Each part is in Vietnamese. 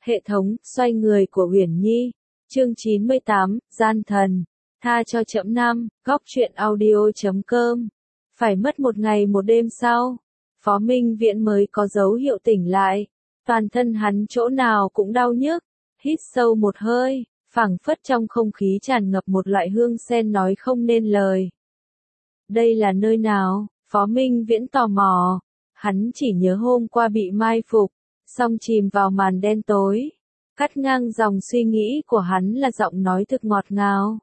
Hệ thống, xoay người của Uyển Nhi. Chương 98, Gian thần. Tha cho trẫm năm, góc truyện audio.com. Phải mất một ngày một đêm sau, Phó Minh Viễn mới có dấu hiệu tỉnh lại. Toàn thân hắn chỗ nào cũng đau nhức. Hít sâu một hơi, phảng phất trong không khí tràn ngập một loại hương sen nói không nên lời. Đây là nơi nào? Phó Minh Viễn tò mò. Hắn chỉ nhớ hôm qua bị mai phục, xong chìm vào màn đen tối. Cắt ngang dòng suy nghĩ của hắn là giọng nói thực ngọt ngào.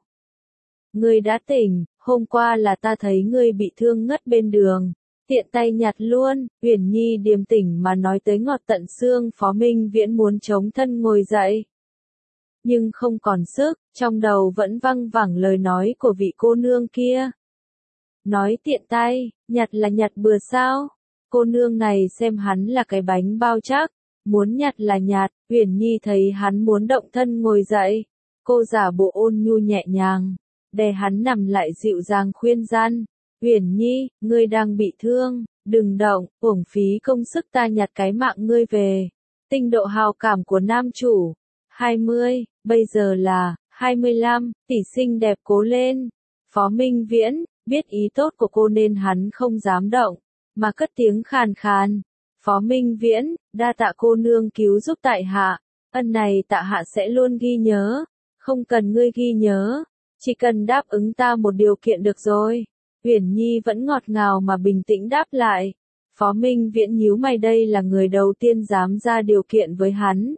Ngươi đã tỉnh, hôm qua là ta thấy ngươi bị thương ngất bên đường. Tiện tay nhặt luôn. Uyển Nhi điềm tĩnh mà nói tới ngọt tận xương. Phó Minh Viễn muốn chống thân ngồi dậy, nhưng không còn sức, trong đầu vẫn văng vẳng lời nói của vị cô nương kia. Nói tiện tay, nhặt là nhặt bừa sao? Cô nương này xem hắn là cái bánh bao chắc, muốn nhặt là nhặt. Uyển Nhi thấy hắn muốn động thân ngồi dậy, cô giả bộ ôn nhu nhẹ nhàng, đè hắn nằm lại dịu dàng khuyên gian. Uyển Nhi, ngươi đang bị thương, đừng động, uổng phí công sức ta nhặt cái mạng ngươi về. Tinh độ hào cảm của nam chủ, 20, bây giờ là 25, tỷ xinh đẹp cố lên. Phó Minh Viễn, biết ý tốt của cô nên hắn không dám động, mà cất tiếng khàn khàn. Phó Minh Viễn, đa tạ cô nương cứu giúp tại hạ, ân này tại hạ sẽ luôn ghi nhớ. Không cần ngươi ghi nhớ, chỉ cần đáp ứng ta một điều kiện được rồi. Uyển Nhi vẫn ngọt ngào mà bình tĩnh đáp lại. Phó Minh Viễn nhíu mày, đây là người đầu tiên dám ra điều kiện với hắn.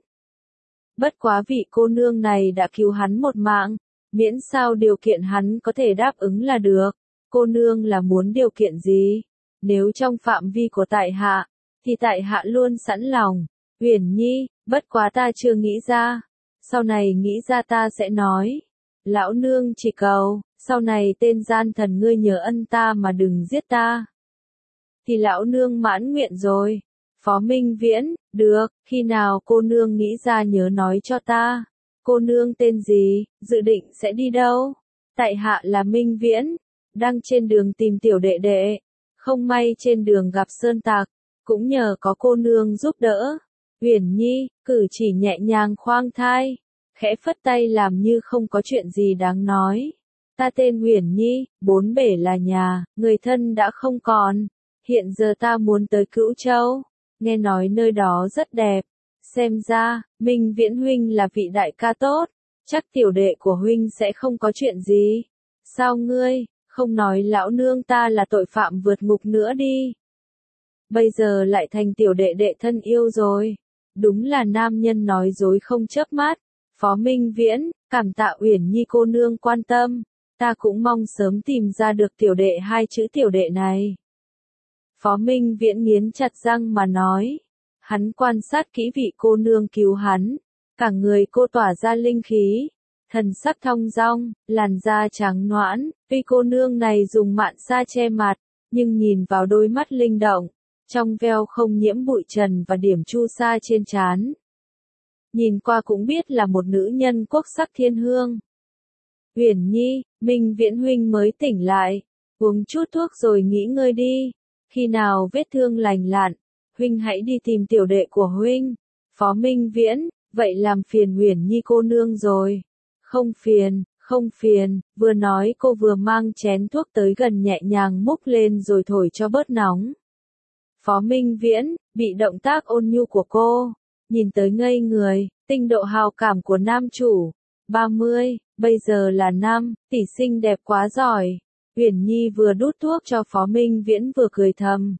Bất quá vị cô nương này đã cứu hắn một mạng, miễn sao điều kiện hắn có thể đáp ứng là được. Cô nương là muốn điều kiện gì? Nếu trong phạm vi của tại hạ, thì tại hạ luôn sẵn lòng. Uyển Nhi, bất quá ta chưa nghĩ ra. Sau này nghĩ ra ta sẽ nói. Lão nương chỉ cầu, sau này tên gian thần ngươi nhớ ân ta mà đừng giết ta. Thì lão nương mãn nguyện rồi. Phó Minh Viễn, được, khi nào cô nương nghĩ ra nhớ nói cho ta. Cô nương tên gì, dự định sẽ đi đâu? Tại hạ là Minh Viễn, đang trên đường tìm tiểu đệ đệ. Không may trên đường gặp sơn tặc, cũng nhờ có cô nương giúp đỡ. Uyển Nhi, cử chỉ nhẹ nhàng khoang thai, khẽ phất tay làm như không có chuyện gì đáng nói. Ta tên Uyển Nhi, bốn bể là nhà, người thân đã không còn. Hiện giờ ta muốn tới Cửu Châu, nghe nói nơi đó rất đẹp. Xem ra, Minh Viễn huynh là vị đại ca tốt, chắc tiểu đệ của huynh sẽ không có chuyện gì. Sao ngươi, không nói lão nương ta là tội phạm vượt ngục nữa đi. Bây giờ lại thành tiểu đệ đệ thân yêu rồi. Đúng là nam nhân nói dối không chớp mắt. Phó Minh Viễn, cảm tạ Uyển Nhi cô nương quan tâm. Ta cũng mong sớm tìm ra được tiểu đệ, hai chữ tiểu đệ này. Phó Minh Viễn nghiến chặt răng mà nói. Hắn quan sát kỹ vị cô nương cứu hắn. Cả người cô tỏa ra linh khí, thần sắc thong dong, làn da trắng nõn. Tuy cô nương này dùng mạn sa che mặt, nhưng nhìn vào đôi mắt linh động, trong veo không nhiễm bụi trần và điểm chu sa trên trán. Nhìn qua cũng biết là một nữ nhân quốc sắc thiên hương. Uyển Nhi, Minh Viễn huynh mới tỉnh lại, uống chút thuốc rồi nghỉ ngơi đi. Khi nào vết thương lành lặn, huynh hãy đi tìm tiểu đệ của huynh. Phó Minh Viễn, vậy làm phiền Uyển Nhi cô nương rồi. Không phiền, không phiền, vừa nói cô vừa mang chén thuốc tới gần nhẹ nhàng múc lên rồi thổi cho bớt nóng. Phó Minh Viễn, bị động tác ôn nhu của cô, nhìn tới ngây người. Tinh độ hào cảm của nam chủ, 30, bây giờ là 5, tỷ xinh đẹp quá giỏi. Uyển Nhi vừa đút thuốc cho Phó Minh Viễn vừa cười thầm.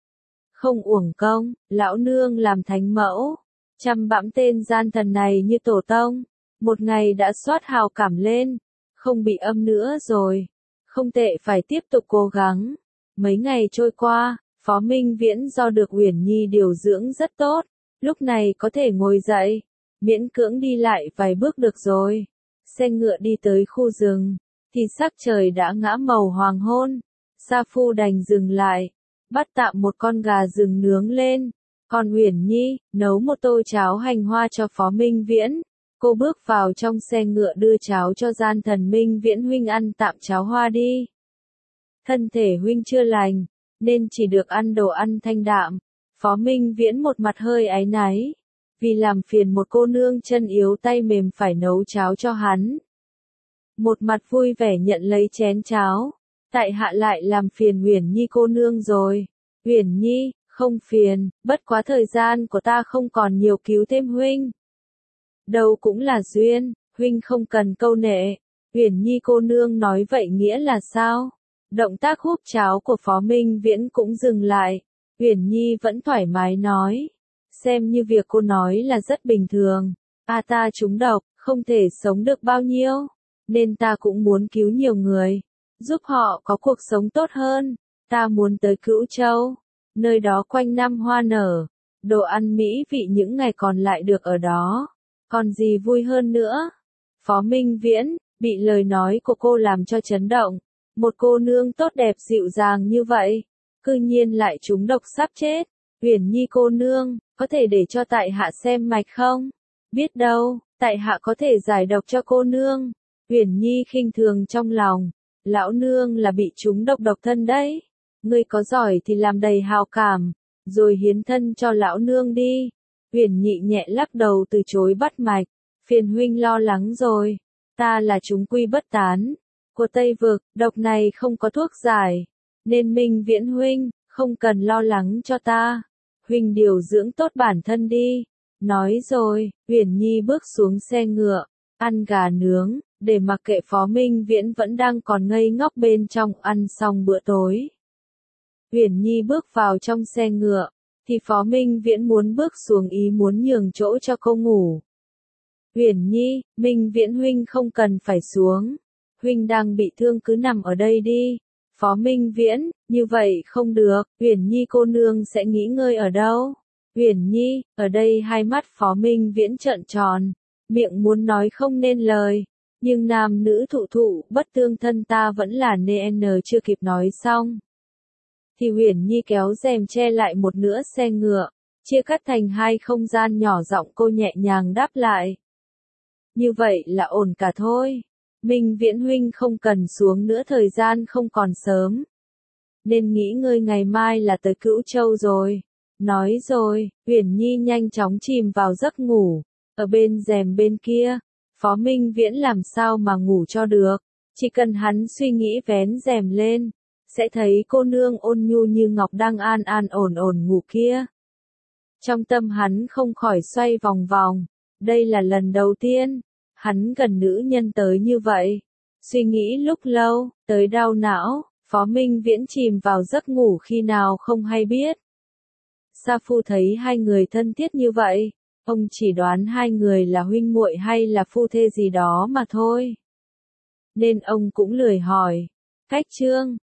Không uổng công, lão nương làm thánh mẫu, chăm bẵm tên gian thần này như tổ tông, một ngày đã soát hào cảm lên, không bị âm nữa rồi. Không tệ, phải tiếp tục cố gắng. Mấy ngày trôi qua, Phó Minh Viễn do được Uyển Nhi điều dưỡng rất tốt, lúc này có thể ngồi dậy, miễn cưỡng đi lại vài bước được rồi. Xe ngựa đi tới khu rừng, thì sắc trời đã ngã màu hoàng hôn. Sa Phu đành dừng lại, bắt tạm một con gà rừng nướng lên. Còn Uyển Nhi, nấu một tô cháo hành hoa cho Phó Minh Viễn. Cô bước vào trong xe ngựa đưa cháo cho gian thần. Minh Viễn huynh ăn tạm cháo hoa đi. Thân thể huynh chưa lành, nên chỉ được ăn đồ ăn thanh đạm. Phó Minh Viễn một mặt hơi áy náy, vì làm phiền một cô nương chân yếu tay mềm phải nấu cháo cho hắn. Một mặt vui vẻ nhận lấy chén cháo, tại hạ lại làm phiền Uyển Nhi cô nương rồi. Uyển Nhi, không phiền, bất quá thời gian của ta không còn nhiều cứu thêm huynh. Đâu cũng là duyên, huynh không cần câu nệ. Uyển Nhi cô nương nói vậy nghĩa là sao? Động tác húp cháo của Phó Minh Viễn cũng dừng lại. Uyển Nhi vẫn thoải mái nói. Xem như việc cô nói là rất bình thường. Ta trúng độc, không thể sống được bao nhiêu. Nên ta cũng muốn cứu nhiều người. Giúp họ có cuộc sống tốt hơn. Ta muốn tới Cửu Châu. Nơi đó quanh năm hoa nở. Đồ ăn mỹ vị những ngày còn lại được ở đó. Còn gì vui hơn nữa? Phó Minh Viễn, bị lời nói của cô làm cho chấn động. Một cô nương tốt đẹp dịu dàng như vậy, cư nhiên lại trúng độc sắp chết. Uyển Nhi cô nương, có thể để cho tại hạ xem mạch không? Biết đâu, tại hạ có thể giải độc cho cô nương. Uyển Nhi khinh thường trong lòng, lão nương là bị trúng độc độc thân đấy. Ngươi có giỏi thì làm đầy hào cảm, rồi hiến thân cho lão nương đi. Uyển Nhị nhẹ lắc đầu từ chối bắt mạch, phiền huynh lo lắng rồi. Ta là chúng quy bất tán của Tây Vực, độc này không có thuốc giải, nên Minh Viễn huynh, không cần lo lắng cho ta. Huynh điều dưỡng tốt bản thân đi. Nói rồi, Uyển Nhi bước xuống xe ngựa, ăn gà nướng, để mặc kệ Phó Minh Viễn vẫn đang còn ngây ngốc bên trong. Ăn xong bữa tối, Uyển Nhi bước vào trong xe ngựa, thì Phó Minh Viễn muốn bước xuống ý muốn nhường chỗ cho cô ngủ. Uyển Nhi, Minh Viễn huynh không cần phải xuống. Huynh đang bị thương cứ nằm ở đây đi. Phó Minh Viễn, như vậy không được, Uyển Nhi cô nương sẽ nghỉ ngơi ở đâu? Uyển Nhi, ở đây. Hai mắt Phó Minh Viễn trợn tròn, miệng muốn nói không nên lời, nhưng nam nữ thụ thụ bất tương thân ta vẫn là nên chưa kịp nói xong. Thì Uyển Nhi kéo rèm che lại một nửa xe ngựa, chia cắt thành hai không gian nhỏ, giọng cô nhẹ nhàng đáp lại. Như vậy là ổn cả thôi. Minh Viễn huynh không cần xuống nữa, thời gian không còn sớm. Nên nghỉ ngơi, ngày mai là tới Cửu Châu rồi. Nói rồi, Uyển Nhi nhanh chóng chìm vào giấc ngủ. Ở bên rèm bên kia, Phó Minh Viễn làm sao mà ngủ cho được. Chỉ cần hắn suy nghĩ vén rèm lên, sẽ thấy cô nương ôn nhu như ngọc đang an an ổn ổn ngủ kia. Trong tâm hắn không khỏi xoay vòng vòng. Đây là lần đầu tiên hắn gần nữ nhân tới như vậy. Suy nghĩ lúc lâu, tới đau não, Phó Minh Viễn chìm vào giấc ngủ khi nào không hay biết. Sa Phu thấy hai người thân thiết như vậy, ông chỉ đoán hai người là huynh muội hay là phu thê gì đó mà thôi. Nên ông cũng lười hỏi. Cách chương